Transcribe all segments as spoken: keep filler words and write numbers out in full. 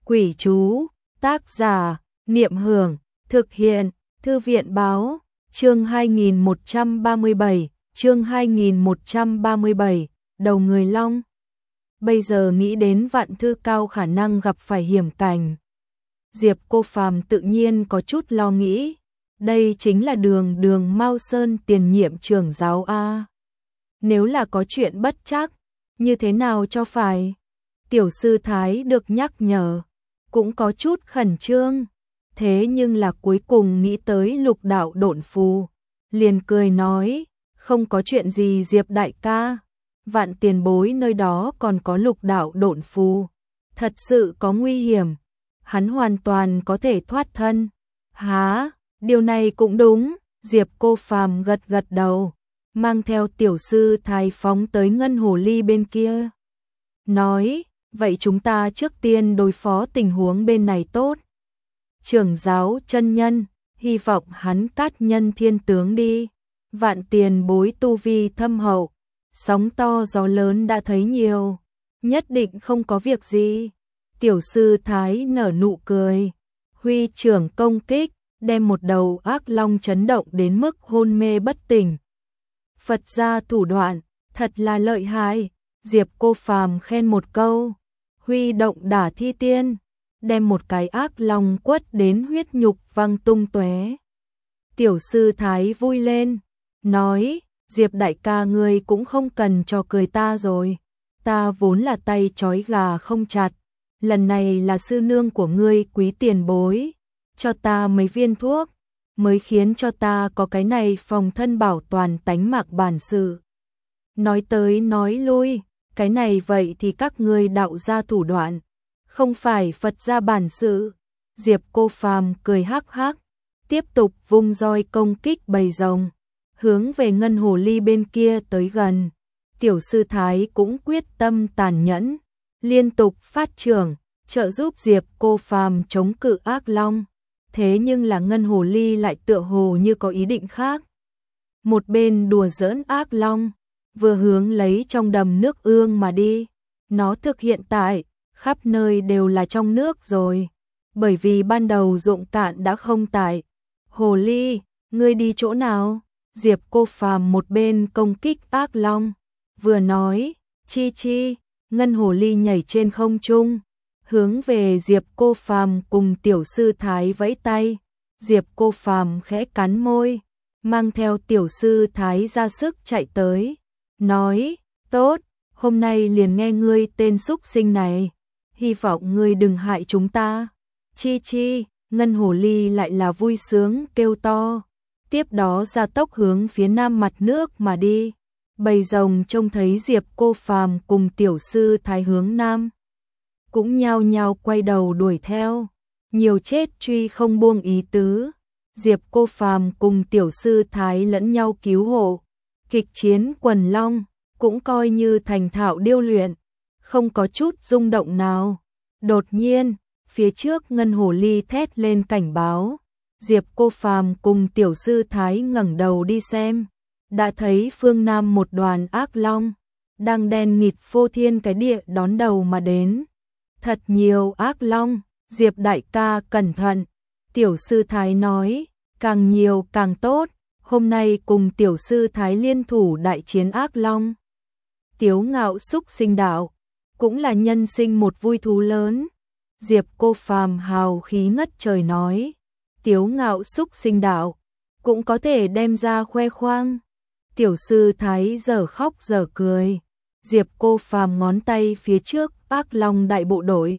Quỷ chú, tác giả, Niệm Hưởng, thực hiện, Thư viện báo, chương hai nghìn một trăm ba mươi bảy, chương hai nghìn một trăm ba mươi bảy, đầu người long. Bây giờ nghĩ đến Vạn Thư Cao khả năng gặp phải hiểm cảnh. Diệp Cô Phàm tự nhiên có chút lo nghĩ, đây chính là đường đường Mao Sơn tiền nhiệm trưởng giáo A. Nếu là có chuyện bất trắc, như thế nào cho phải? Tiểu sư Thái được nhắc nhở, cũng có chút khẩn trương, thế nhưng là cuối cùng nghĩ tới lục đạo độn phù, liền cười nói, không có chuyện gì Diệp đại ca, Vạn tiền bối nơi đó còn có lục đạo độn phù, thật sự có nguy hiểm, hắn hoàn toàn có thể thoát thân. Hả, điều này cũng đúng, Diệp Cô Phàm gật gật đầu, mang theo tiểu sư Thái phóng tới ngân hồ ly bên kia. Nói, vậy chúng ta trước tiên đối phó tình huống bên này tốt. Trưởng giáo chân nhân, hy vọng hắn cát nhân thiên tướng đi. Vạn tiền bối tu vi thâm hậu, sóng to gió lớn đã thấy nhiều, nhất định không có việc gì. Tiểu sư Thái nở nụ cười, huy trưởng công kích, đem một đầu ác long chấn động đến mức hôn mê bất tỉnh. Phật gia thủ đoạn, thật là lợi hại, Diệp Cô Phàm khen một câu, huy động đả thi tiên, đem một cái ác long quất đến huyết nhục văng tung tóe. Tiểu sư Thái vui lên, nói, Diệp đại ca ngươi cũng không cần cho cười ta rồi, ta vốn là tay trói gà không chặt, lần này là sư nương của ngươi quý tiền bối, cho ta mấy viên thuốc, mới khiến cho ta có cái này phòng thân bảo toàn tánh mạng bản sự. Nói tới nói lui, cái này vậy thì các ngươi đạo gia thủ đoạn, không phải Phật gia bản sự. Diệp Cô Phàm cười hắc hắc, tiếp tục vung roi công kích bầy rồng, hướng về ngân hồ ly bên kia tới gần. Tiểu sư Thái cũng quyết tâm tàn nhẫn, liên tục phát trưởng, trợ giúp Diệp Cô Phàm chống cự ác long. Thế nhưng là ngân hồ ly lại tựa hồ như có ý định khác. Một bên đùa giỡn ác long, vừa hướng lấy trong đầm nước ương mà đi. Nó thực hiện tại, khắp nơi đều là trong nước rồi. Bởi vì ban đầu ruộng cạn đã không tại. Hồ ly, ngươi đi chỗ nào? Diệp Cô Phàm một bên công kích ác long, vừa nói, chi chi, ngân hồ ly nhảy trên không trung, hướng về Diệp Cô Phàm cùng tiểu sư Thái vẫy tay. Diệp Cô Phàm khẽ cắn môi, mang theo tiểu sư Thái ra sức chạy tới, nói, tốt, hôm nay liền nghe ngươi tên xúc sinh này, hy vọng ngươi đừng hại chúng ta. Chi chi, ngân hồ ly lại là vui sướng kêu to, tiếp đó ra tốc hướng phía nam mặt nước mà đi. Bầy rồng trông thấy Diệp Cô Phàm cùng tiểu sư Thái hướng nam, cũng nhao nhao quay đầu đuổi theo, nhiều chết truy không buông ý tứ. Diệp Cô Phàm cùng tiểu sư Thái lẫn nhau cứu hộ, kịch chiến quần long, cũng coi như thành thạo điêu luyện, không có chút rung động nào. Đột nhiên, phía trước ngân hồ ly thét lên cảnh báo, Diệp Cô Phàm cùng tiểu sư Thái ngẩng đầu đi xem, đã thấy phương nam một đoàn ác long, đang đen nghịt phô thiên cái địa đón đầu mà đến. Thật nhiều ác long, Diệp đại ca cẩn thận, tiểu sư Thái nói, càng nhiều càng tốt, hôm nay cùng tiểu sư Thái liên thủ đại chiến ác long. Tiếu ngạo xúc sinh đạo, cũng là nhân sinh một vui thú lớn. Diệp Cô Phàm hào khí ngất trời nói, tiếu ngạo xúc sinh đạo, cũng có thể đem ra khoe khoang. Tiểu sư Thái giờ khóc giờ cười, Diệp Cô Phàm ngón tay phía trước ác long đại bộ đội,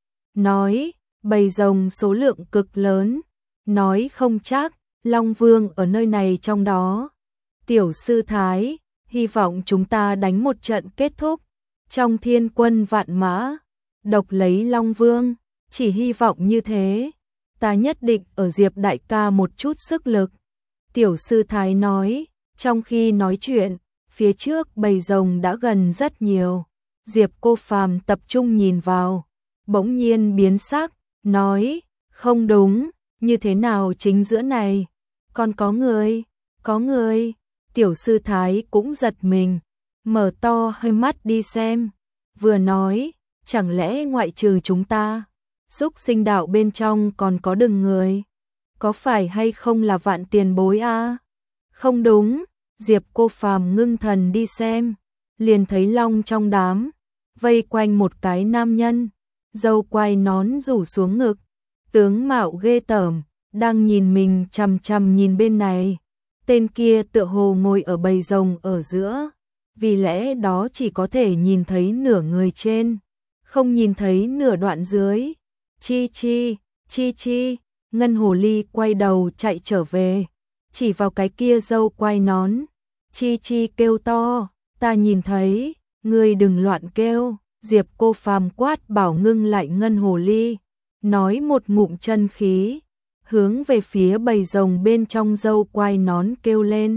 nói, bầy rồng số lượng cực lớn, nói không chắc, Long Vương ở nơi này trong đó. Tiểu sư Thái, hy vọng chúng ta đánh một trận kết thúc, trong thiên quân vạn mã, độc lấy Long Vương, chỉ hy vọng như thế, ta nhất định ở Diệp đại ca một chút sức lực. Tiểu sư Thái nói, trong khi nói chuyện, phía trước bầy rồng đã gần rất nhiều. Diệp Cô Phàm tập trung nhìn vào, bỗng nhiên biến sắc, nói, không đúng, như thế nào chính giữa này, còn có người, có người. Tiểu sư Thái cũng giật mình, mở to hơi mắt đi xem, vừa nói, chẳng lẽ ngoại trừ chúng ta, Xúc sinh đạo bên trong còn có đừng người. Có phải hay không là Vạn tiền bối a? Không đúng, Diệp Cô Phàm ngưng thần đi xem, liền thấy long trong đám, vây quanh một cái nam nhân, râu quai nón rủ xuống ngực, tướng mạo ghê tởm, đang nhìn mình chằm chằm nhìn bên này. Tên kia tựa hồ ngồi ở bầy rồng ở giữa, vì lẽ đó chỉ có thể nhìn thấy nửa người trên, không nhìn thấy nửa đoạn dưới. Chi chi, chi chi, Ngân Hồ Ly quay đầu chạy trở về, chỉ vào cái kia râu quai nón. Chi chi kêu to, ta nhìn thấy, ngươi đừng loạn kêu. Diệp Cô Phàm quát bảo ngưng lại Ngân Hồ Ly, nói một ngụm chân khí, hướng về phía bầy rồng bên trong râu quai nón kêu lên.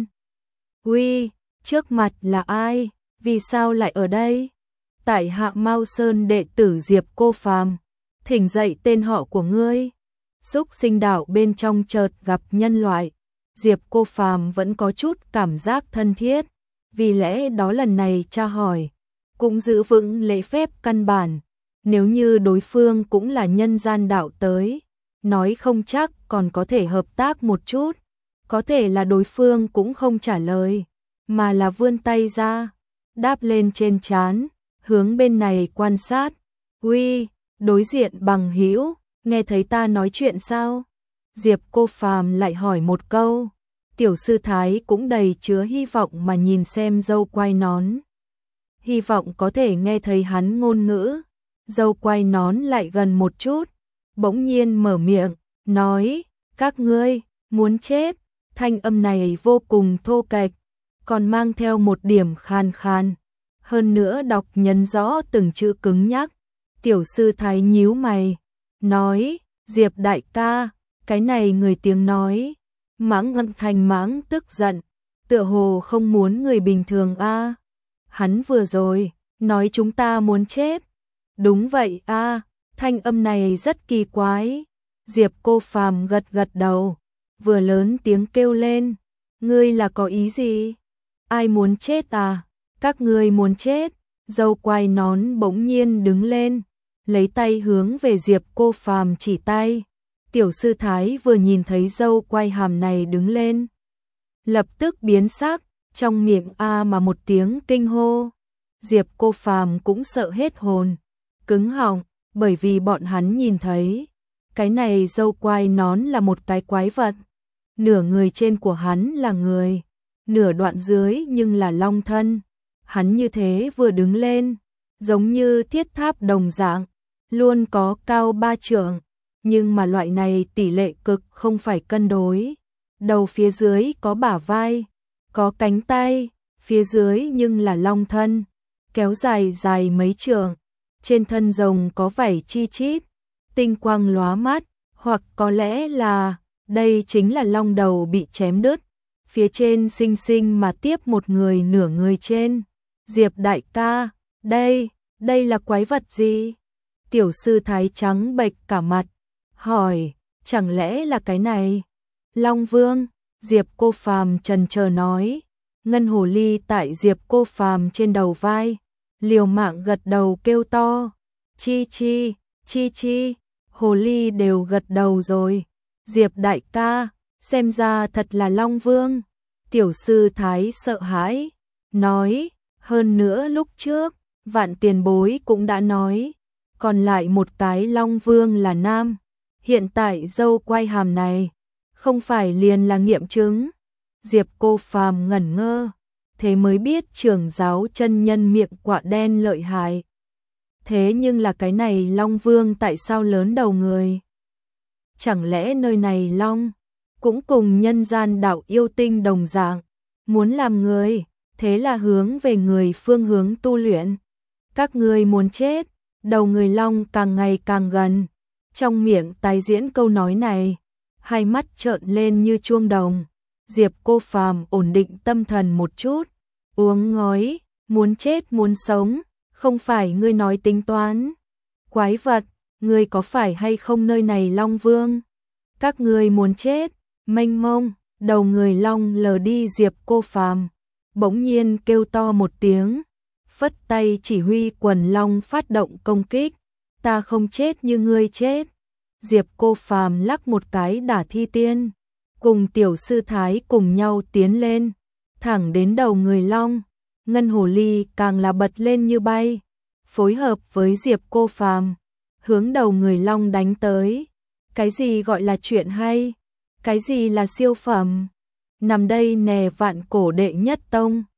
Uy, trước mặt là ai, vì sao lại ở đây? Tại hạ Mao Sơn đệ tử Diệp Cô Phàm, thỉnh dậy tên họ của ngươi. Xúc sinh đạo bên trong chợt gặp nhân loại, Diệp Cô Phàm vẫn có chút cảm giác thân thiết, vì lẽ đó lần này tra hỏi, cũng giữ vững lễ phép căn bản. Nếu như đối phương cũng là nhân gian đạo tới, nói không chắc còn có thể hợp tác một chút. Có thể là đối phương cũng không trả lời, mà là vươn tay ra, đáp lên trên trán, hướng bên này quan sát. Uy, đối diện bằng hữu, nghe thấy ta nói chuyện sao? Diệp Cô Phàm lại hỏi một câu. Tiểu sư thái cũng đầy chứa hy vọng mà nhìn xem râu quai nón, hy vọng có thể nghe thấy hắn ngôn ngữ. Râu quai nón lại gần một chút, bỗng nhiên mở miệng, nói, các ngươi, muốn chết. Thanh âm này vô cùng thô kệch, còn mang theo một điểm khan khan, hơn nữa đọc nhấn rõ từng chữ cứng nhắc. Tiểu sư thái nhíu mày, nói, Diệp đại ca, cái này người tiếng nói. Mãng Ngân Thành mãng tức giận, tựa hồ không muốn người bình thường a. Hắn vừa rồi nói chúng ta muốn chết. Đúng vậy a, thanh âm này rất kỳ quái. Diệp Cô Phàm gật gật đầu, vừa lớn tiếng kêu lên, ngươi là có ý gì? Ai muốn chết à? Các ngươi muốn chết. Râu quai nón bỗng nhiên đứng lên, lấy tay hướng về Diệp Cô Phàm chỉ tay. Tiểu sư thái vừa nhìn thấy râu quai hàm này đứng lên, lập tức biến sắc, trong miệng a mà một tiếng kinh hô. Diệp Cô Phàm cũng sợ hết hồn, cứng họng, bởi vì bọn hắn nhìn thấy, cái này râu quai nón là một cái quái vật. Nửa người trên của hắn là người, nửa đoạn dưới nhưng là long thân. Hắn như thế vừa đứng lên, giống như thiết tháp đồng dạng, luôn có cao ba trượng. Nhưng mà loại này tỷ lệ cực không phải cân đối. Đầu phía dưới có bả vai, có cánh tay, phía dưới nhưng là long thân, kéo dài dài mấy trượng. Trên thân rồng có vảy chi chít, tinh quang lóa mắt, hoặc có lẽ là đây chính là long đầu bị chém đứt. Phía trên xinh xinh mà tiếp một người nửa người trên. Diệp đại ca, đây, đây là quái vật gì? Tiểu sư thái trắng bệch cả mặt, hỏi, chẳng lẽ là cái này? Long Vương, Diệp Cô Phàm trần chờ nói. Ngân Hồ Ly tại Diệp Cô Phàm trên đầu vai, liều mạng gật đầu kêu to, chi chi, chi chi. Hồ Ly đều gật đầu rồi. Diệp đại ca, xem ra thật là Long Vương. Tiểu sư thái sợ hãi, nói, hơn nữa lúc trước, Vạn tiền bối cũng đã nói, còn lại một cái Long Vương là nam. Hiện tại râu quai hàm này, không phải liền là nghiệm chứng. Diệp Cô Phàm ngẩn ngơ, thế mới biết trưởng giáo chân nhân miệng quạ đen lợi hại. Thế nhưng là cái này Long Vương tại sao lớn đầu người? Chẳng lẽ nơi này Long cũng cùng nhân gian đạo yêu tinh đồng dạng, muốn làm người, thế là hướng về người phương hướng tu luyện. Các ngươi muốn chết, đầu người Long càng ngày càng gần. Trong miệng tái diễn câu nói này, hai mắt trợn lên như chuông đồng. Diệp Cô Phàm ổn định tâm thần một chút, uống ngói, muốn chết muốn sống, không phải ngươi nói tính toán. Quái vật, ngươi có phải hay không nơi này Long Vương? Các ngươi muốn chết, mênh mông, đầu người Long lờ đi. Diệp Cô Phàm bỗng nhiên kêu to một tiếng, phất tay chỉ huy quần Long phát động công kích. ta không chết như ngươi chết. Diệp Cô Phàm lắc một cái đả thi tiên, cùng tiểu sư thái cùng nhau tiến lên, thẳng đến đầu người long. Ngân hồ ly càng là bật lên như bay, phối hợp với Diệp Cô Phàm, hướng đầu người long đánh tới. Cái gì gọi là chuyện hay? Cái gì là siêu phẩm? Nằm đây nè vạn cổ đệ nhất tông.